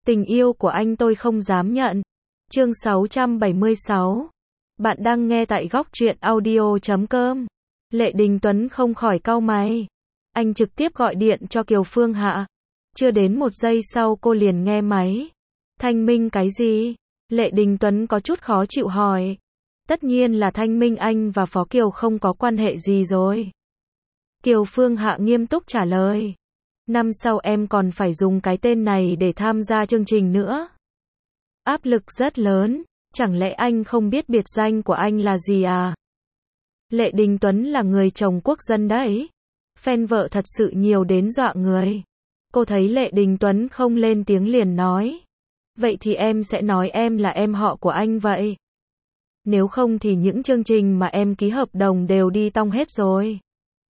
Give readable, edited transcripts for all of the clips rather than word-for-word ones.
Tình yêu của anh tôi không dám nhận. Chương 676. Bạn đang nghe tại góc truyện audio.com. Lệ Đình Tuấn không khỏi cau mày. Anh trực tiếp gọi điện cho Kiều Phương Hạ. Chưa đến một giây sau cô liền nghe máy. Thanh minh cái gì? Lệ Đình Tuấn có chút khó chịu hỏi. Tất nhiên là thanh minh anh và Phó Kiều không có quan hệ gì rồi. Kiều Phương Hạ nghiêm túc trả lời. Năm sau em còn phải dùng cái tên này để tham gia chương trình nữa. Áp lực rất lớn, chẳng lẽ anh không biết biệt danh của anh là gì à? Lệ Đình Tuấn là người chồng quốc dân đấy. Fan vợ thật sự nhiều đến dọa người. Cô thấy Lệ Đình Tuấn không lên tiếng liền nói. Vậy thì em sẽ nói em là em họ của anh vậy. Nếu không thì những chương trình mà em ký hợp đồng đều đi tong hết rồi.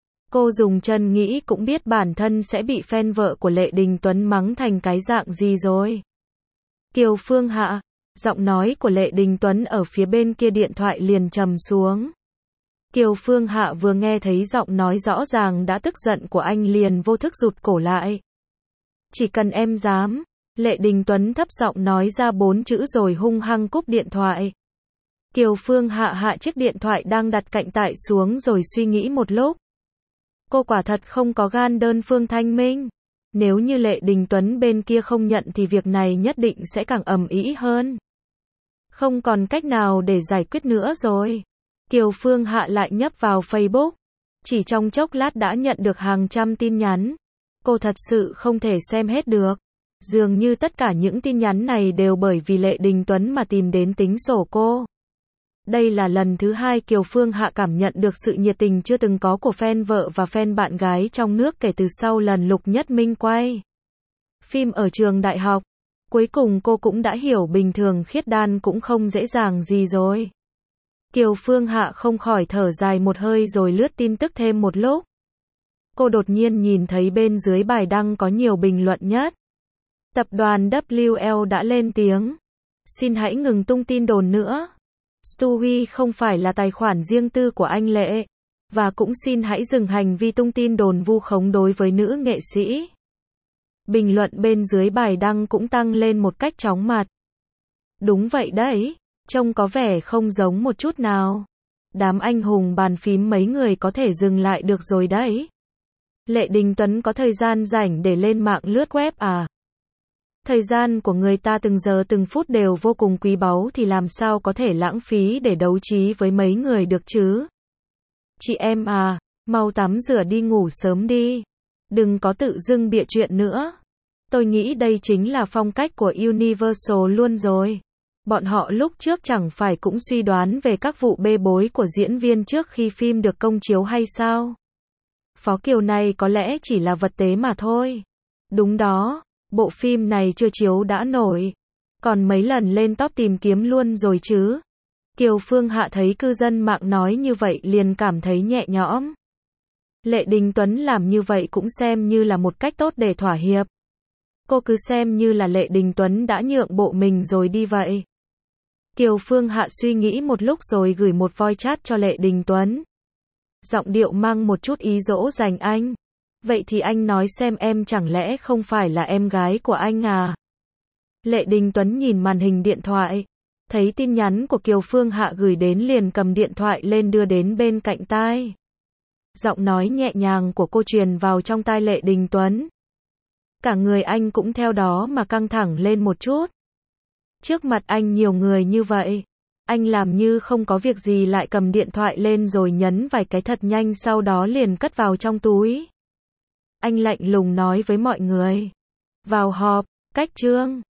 Cô dùng chân nghĩ cũng biết bản thân sẽ bị fan vợ của Lệ Đình Tuấn mắng thành cái dạng gì rồi. Kiều Phương Hạ, giọng nói của Lệ Đình Tuấn ở phía bên kia điện thoại liền trầm xuống. Kiều Phương Hạ vừa nghe thấy giọng nói rõ ràng đã tức giận của anh liền vô thức rụt cổ lại. Chỉ cần em dám, Lệ Đình Tuấn thấp giọng nói ra 4 chữ rồi hung hăng cúp điện thoại. Kiều Phương Hạ hạ chiếc điện thoại đang đặt cạnh tại xuống rồi suy nghĩ một lúc. Cô quả thật không có gan đơn phương thanh minh. Nếu như Lệ Đình Tuấn bên kia không nhận thì việc này nhất định sẽ càng ầm ĩ hơn. Không còn cách nào để giải quyết nữa rồi. Kiều Phương Hạ lại nhấp vào Facebook. Chỉ trong chốc lát đã nhận được hàng trăm tin nhắn. Cô thật sự không thể xem hết được. Dường như tất cả những tin nhắn này đều bởi vì Lệ Đình Tuấn mà tìm đến tính sổ cô. Đây là lần thứ hai Kiều Phương Hạ cảm nhận được sự nhiệt tình chưa từng có của fan vợ và fan bạn gái trong nước kể từ sau lần Lục Nhất Minh quay phim ở trường đại học. Cuối cùng cô cũng đã hiểu bình thường khiết đan cũng không dễ dàng gì rồi. Kiều Phương Hạ không khỏi thở dài một hơi rồi lướt tin tức thêm một lúc. Cô đột nhiên nhìn thấy bên dưới bài đăng có nhiều bình luận nhất. Tập đoàn WL đã lên tiếng. Xin hãy ngừng tung tin đồn nữa. Stewie không phải là tài khoản riêng tư của anh Lệ. Và cũng xin hãy dừng hành vi tung tin đồn vu khống đối với nữ nghệ sĩ. Bình luận bên dưới bài đăng cũng tăng lên một cách chóng mặt. Đúng vậy đấy, trông có vẻ không giống một chút nào. Đám anh hùng bàn phím mấy người có thể dừng lại được rồi đấy. Lệ Đình Tuấn có thời gian rảnh để lên mạng lướt web à? Thời gian của người ta từng giờ từng phút đều vô cùng quý báu thì làm sao có thể lãng phí để đấu trí với mấy người được chứ? Chị em à, mau tắm rửa đi ngủ sớm đi. Đừng có tự dưng bịa chuyện nữa. Tôi nghĩ đây chính là phong cách của Universal luôn rồi. Bọn họ lúc trước chẳng phải cũng suy đoán về các vụ bê bối của diễn viên trước khi phim được công chiếu hay sao? Phó Kiều này có lẽ chỉ là vật tế mà thôi. Đúng đó. Bộ phim này chưa chiếu đã nổi. Còn mấy lần lên top tìm kiếm luôn rồi chứ. Kiều Phương Hạ thấy cư dân mạng nói như vậy liền cảm thấy nhẹ nhõm. Lệ Đình Tuấn làm như vậy cũng xem như là một cách tốt để thỏa hiệp. Cô cứ xem như là Lệ Đình Tuấn đã nhượng bộ mình rồi đi vậy. Kiều Phương Hạ suy nghĩ một lúc rồi gửi một voice chat cho Lệ Đình Tuấn. Giọng điệu mang một chút ý dỗ dành anh. Vậy thì anh nói xem em chẳng lẽ không phải là em gái của anh à? Lệ Đình Tuấn nhìn màn hình điện thoại. Thấy tin nhắn của Kiều Phương Hạ gửi đến liền cầm điện thoại lên đưa đến bên cạnh tai. Giọng nói nhẹ nhàng của cô truyền vào trong tai Lệ Đình Tuấn. Cả người anh cũng theo đó mà căng thẳng lên một chút. Trước mặt anh nhiều người như vậy. Anh làm như không có việc gì lại cầm điện thoại lên rồi nhấn vài cái thật nhanh sau đó liền cất vào trong túi. Anh lạnh lùng nói với mọi người. Vào họp, cách chương.